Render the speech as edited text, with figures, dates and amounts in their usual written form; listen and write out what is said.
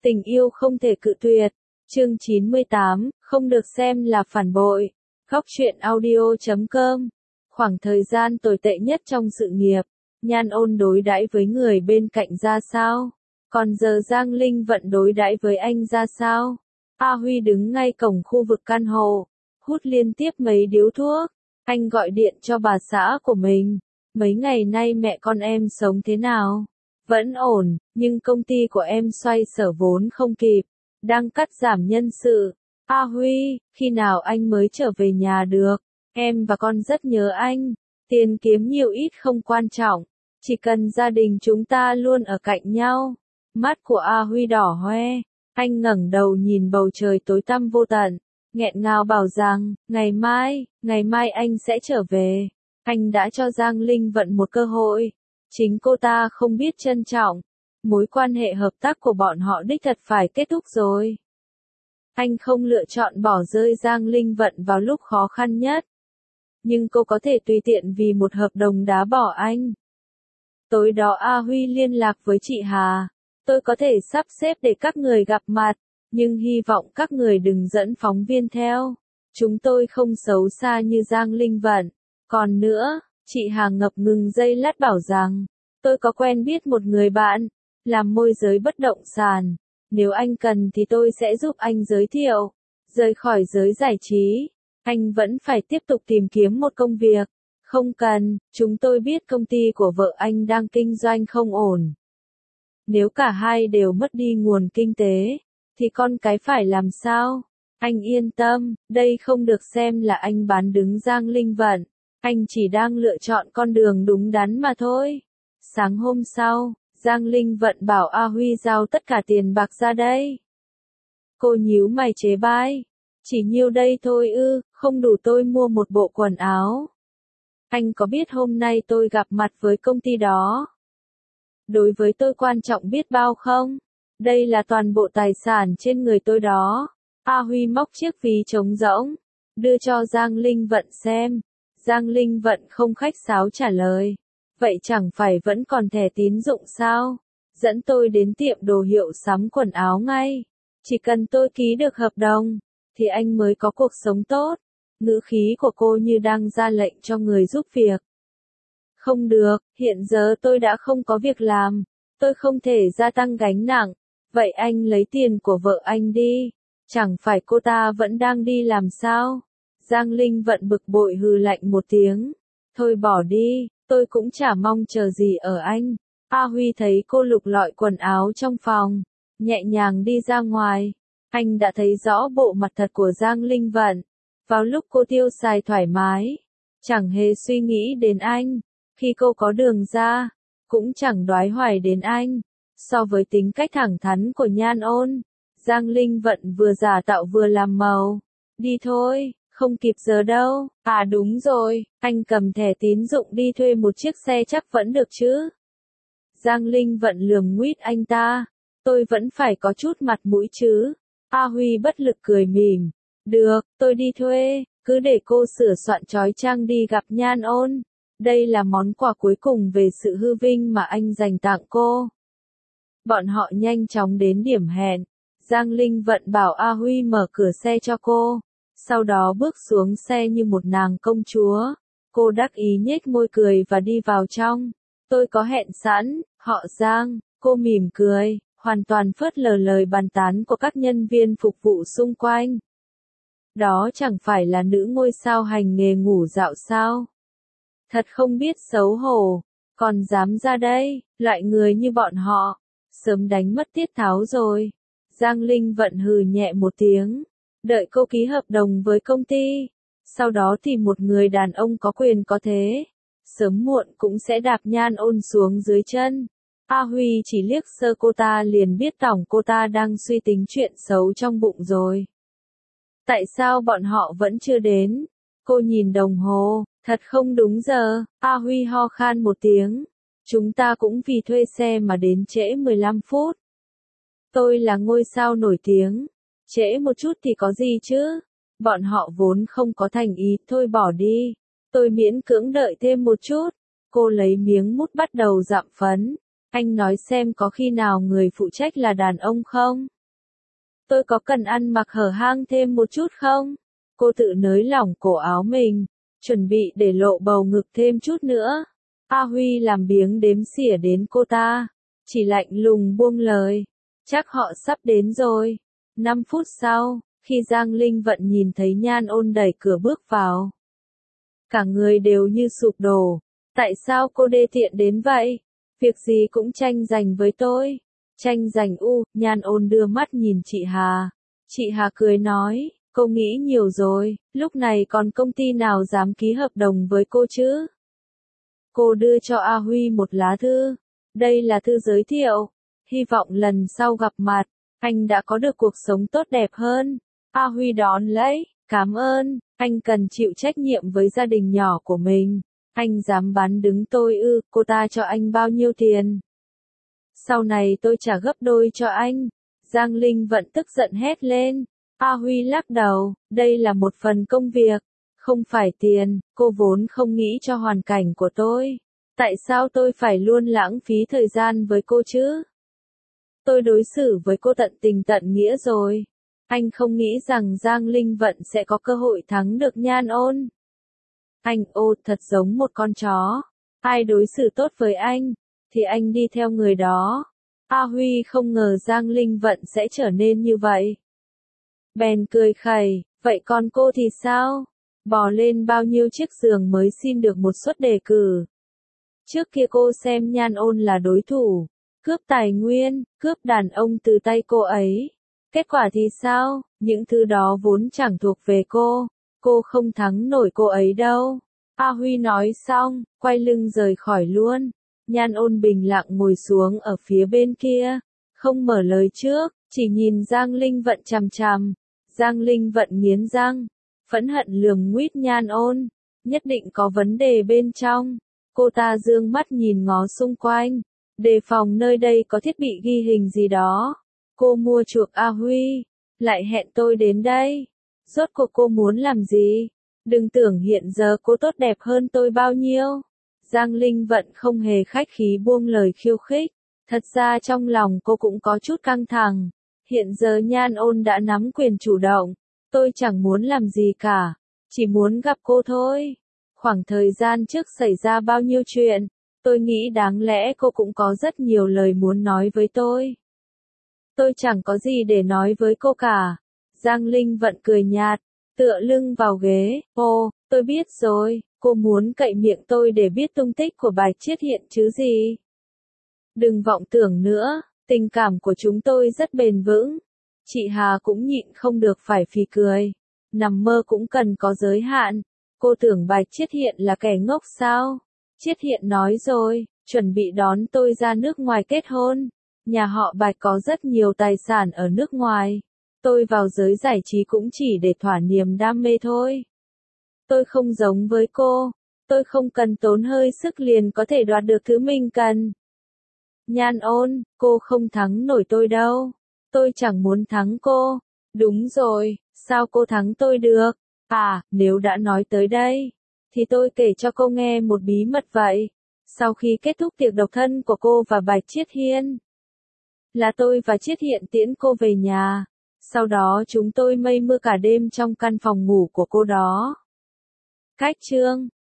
Tình yêu không thể cự tuyệt. Chương 98, không được xem là phản bội. Góc truyện audio.com. Khoảng thời gian tồi tệ nhất trong sự nghiệp, Nhan Ôn đối đãi với người bên cạnh ra sao? Còn giờ Giang Linh Vận đối đãi với anh ra sao? A Huy đứng ngay cổng khu vực căn hộ, hút liên tiếp mấy điếu thuốc. Anh gọi điện cho bà xã của mình. Mấy ngày nay mẹ con em sống thế nào? Vẫn ổn, nhưng công ty của em xoay sở vốn không kịp, đang cắt giảm nhân sự. A Huy, khi nào anh mới trở về nhà được? Em và con rất nhớ anh. Tiền kiếm nhiều ít không quan trọng, chỉ cần gia đình chúng ta luôn ở cạnh nhau. Mắt của A Huy đỏ hoe, anh ngẩng đầu nhìn bầu trời tối tăm vô tận, nghẹn ngào bảo rằng, ngày mai anh sẽ trở về. Anh đã cho Giang Linh Vận một cơ hội. Chính cô ta không biết trân trọng. Mối quan hệ hợp tác của bọn họ đích thật phải kết thúc rồi. Anh không lựa chọn bỏ rơi Giang Linh Vận vào lúc khó khăn nhất. Nhưng cô có thể tùy tiện vì một hợp đồng đá bỏ anh. Tối đó A Huy liên lạc với chị Hà. Tôi có thể sắp xếp để các người gặp mặt, nhưng hy vọng các người đừng dẫn phóng viên theo. Chúng tôi không xấu xa như Giang Linh Vận. Còn nữa, chị Hà ngập ngừng giây lát bảo rằng, tôi có quen biết một người bạn, làm môi giới bất động sản. Nếu anh cần thì tôi sẽ giúp anh giới thiệu. Rời khỏi giới giải trí, anh vẫn phải tiếp tục tìm kiếm một công việc. Không cần, chúng tôi biết công ty của vợ anh đang kinh doanh không ổn. Nếu cả hai đều mất đi nguồn kinh tế, thì con cái phải làm sao? Anh yên tâm, đây không được xem là anh bán đứng Giang Linh Vận. Anh chỉ đang lựa chọn con đường đúng đắn mà thôi. Sáng hôm sau, Giang Linh Vận bảo A Huy giao tất cả tiền bạc ra đây. Cô nhíu mày chế bai. Chỉ nhiêu đây thôi ư, không đủ tôi mua một bộ quần áo. Anh có biết hôm nay tôi gặp mặt với công ty đó? Đối với tôi quan trọng biết bao không? Đây là toàn bộ tài sản trên người tôi đó. A Huy móc chiếc ví trống rỗng, đưa cho Giang Linh Vận xem. Giang Linh Vận không khách sáo trả lời. Vậy chẳng phải vẫn còn thẻ tín dụng sao? Dẫn tôi đến tiệm đồ hiệu sắm quần áo ngay. Chỉ cần tôi ký được hợp đồng, thì anh mới có cuộc sống tốt. Ngữ khí của cô như đang ra lệnh cho người giúp việc. Không được, hiện giờ tôi đã không có việc làm. Tôi không thể gia tăng gánh nặng. Vậy anh lấy tiền của vợ anh đi. Chẳng phải cô ta vẫn đang đi làm sao? Giang Linh Vận bực bội hừ lạnh một tiếng. Thôi bỏ đi, tôi cũng chả mong chờ gì ở anh. A Huy thấy cô lục lọi quần áo trong phòng, nhẹ nhàng đi ra ngoài. Anh đã thấy rõ bộ mặt thật của Giang Linh Vận. Vào lúc cô tiêu xài thoải mái, chẳng hề suy nghĩ đến anh. Khi cô có đường ra, cũng chẳng đoái hoài đến anh. So với tính cách thẳng thắn của Nhan Ôn, Giang Linh Vận vừa giả tạo vừa làm màu. Đi thôi, không kịp giờ đâu. À đúng rồi, anh cầm thẻ tín dụng đi thuê một chiếc xe chắc vẫn được chứ. Giang Linh Vận lườm nguýt anh ta. Tôi vẫn phải có chút mặt mũi chứ. A Huy bất lực cười mỉm. Được, tôi đi thuê, cứ để cô sửa soạn trói trang đi gặp Nhan Ôn. Đây là món quà cuối cùng về sự hư vinh mà anh dành tặng cô. Bọn họ nhanh chóng đến điểm hẹn. Giang Linh Vận bảo A Huy mở cửa xe cho cô. Sau đó bước xuống xe như một nàng công chúa. Cô đắc ý nhếch môi cười và đi vào trong. Tôi có hẹn sẵn, họ Giang. Cô mỉm cười, hoàn toàn phớt lờ lời bàn tán của các nhân viên phục vụ xung quanh. Đó chẳng phải là nữ ngôi sao hành nghề ngủ dạo sao? Thật không biết xấu hổ, còn dám ra đây, loại người như bọn họ, sớm đánh mất tiết tháo rồi. Giang Linh Vận hừ nhẹ một tiếng, đợi cô ký hợp đồng với công ty, sau đó tìm một người đàn ông có quyền có thế, sớm muộn cũng sẽ đạp Nhan Ôn xuống dưới chân. A Huy chỉ liếc sơ cô ta liền biết tỏng cô ta đang suy tính chuyện xấu trong bụng rồi. Tại sao bọn họ vẫn chưa đến? Cô nhìn đồng hồ, thật không đúng giờ. A Huy ho khan một tiếng. Chúng ta cũng vì thuê xe mà đến trễ 15 phút. Tôi là ngôi sao nổi tiếng. Trễ một chút thì có gì chứ? Bọn họ vốn không có thành ý, thôi bỏ đi. Tôi miễn cưỡng đợi thêm một chút. Cô lấy miếng mút bắt đầu dặm phấn. Anh nói xem có khi nào người phụ trách là đàn ông không? Tôi có cần ăn mặc hở hang thêm một chút không? Cô tự nới lỏng cổ áo mình, chuẩn bị để lộ bầu ngực thêm chút nữa. A Huy làm biếng đếm xỉa đến cô ta, chỉ lạnh lùng buông lời. Chắc họ sắp đến rồi. 5 phút sau, khi Giang Linh Vận nhìn thấy Nhan Ôn đẩy cửa bước vào, cả người đều như sụp đổ. Tại sao cô đê tiện đến vậy? Việc gì cũng tranh giành với tôi. Tranh giành Nhan Ôn đưa mắt nhìn chị Hà. Chị Hà cười nói, cô nghĩ nhiều rồi, lúc này còn công ty nào dám ký hợp đồng với cô chứ? Cô đưa cho A Huy một lá thư. Đây là thư giới thiệu. Hy vọng lần sau gặp mặt, anh đã có được cuộc sống tốt đẹp hơn. A Huy đón lấy, cảm ơn, anh cần chịu trách nhiệm với gia đình nhỏ của mình. Anh dám bán đứng tôi cô ta cho anh bao nhiêu tiền? Sau này tôi trả gấp đôi cho anh. Giang Linh Vận tức giận hét lên. A Huy lắc đầu, đây là một phần công việc, không phải tiền, cô vốn không nghĩ cho hoàn cảnh của tôi. Tại sao tôi phải luôn lãng phí thời gian với cô chứ? Tôi đối xử với cô tận tình tận nghĩa rồi. Anh không nghĩ rằng Giang Linh Vận sẽ có cơ hội thắng được Nhan Ôn. Anh thật giống một con chó. Ai đối xử tốt với anh, thì anh đi theo người đó. A Huy không ngờ Giang Linh Vận sẽ trở nên như vậy. Bèn cười khẩy, vậy còn cô thì sao? Bò lên bao nhiêu chiếc giường mới xin được một suất đề cử? Trước kia cô xem Nhan Ôn là đối thủ, cướp tài nguyên, cướp đàn ông từ tay cô ấy. Kết quả thì sao? Những thứ đó vốn chẳng thuộc về cô không thắng nổi cô ấy đâu. A Huy nói xong, quay lưng rời khỏi luôn. Nhan Ôn bình lặng ngồi xuống ở phía bên kia, không mở lời trước, chỉ nhìn Giang Linh Vận chằm chằm. Giang Linh Vận nghiến răng, phẫn hận lườm nguýt Nhan Ôn, nhất định có vấn đề bên trong. Cô ta dương mắt nhìn ngó xung quanh, đề phòng nơi đây có thiết bị ghi hình gì đó. Cô mua chuộc A Huy, lại hẹn tôi đến đây. Rốt cuộc cô muốn làm gì? Đừng tưởng hiện giờ cô tốt đẹp hơn tôi bao nhiêu. Giang Linh Vận không hề khách khí buông lời khiêu khích. Thật ra trong lòng cô cũng có chút căng thẳng. Hiện giờ Nhan Ôn đã nắm quyền chủ động. Tôi chẳng muốn làm gì cả, chỉ muốn gặp cô thôi. Khoảng thời gian trước xảy ra bao nhiêu chuyện, tôi nghĩ đáng lẽ cô cũng có rất nhiều lời muốn nói với tôi. Tôi chẳng có gì để nói với cô cả. Giang Linh Vận cười nhạt, tựa lưng vào ghế. Tôi biết rồi, cô muốn cậy miệng tôi để biết tung tích của Bạch Chiết Hiện chứ gì. Đừng vọng tưởng nữa, tình cảm của chúng tôi rất bền vững. Chị Hà cũng nhịn không được phải phì cười. Nằm mơ cũng cần có giới hạn. Cô tưởng Bạch Chiết Hiện là kẻ ngốc sao? Chiết Hiện nói rồi, chuẩn bị đón tôi ra nước ngoài kết hôn. Nhà họ Bạch có rất nhiều tài sản ở nước ngoài. Tôi vào giới giải trí cũng chỉ để thỏa niềm đam mê thôi. Tôi không giống với cô. Tôi không cần tốn hơi sức liền có thể đoạt được thứ mình cần. Nhan Ôn, cô không thắng nổi tôi đâu. Tôi chẳng muốn thắng cô. Đúng rồi, sao cô thắng tôi được? Nếu đã nói tới đây, thì tôi kể cho cô nghe một bí mật vậy. Sau khi kết thúc tiệc độc thân của cô và Bạch Chiết Hiên, là tôi và Chiết Hiện tiễn cô về nhà. Sau đó chúng tôi mây mưa cả đêm trong căn phòng ngủ của cô đó. Cách chương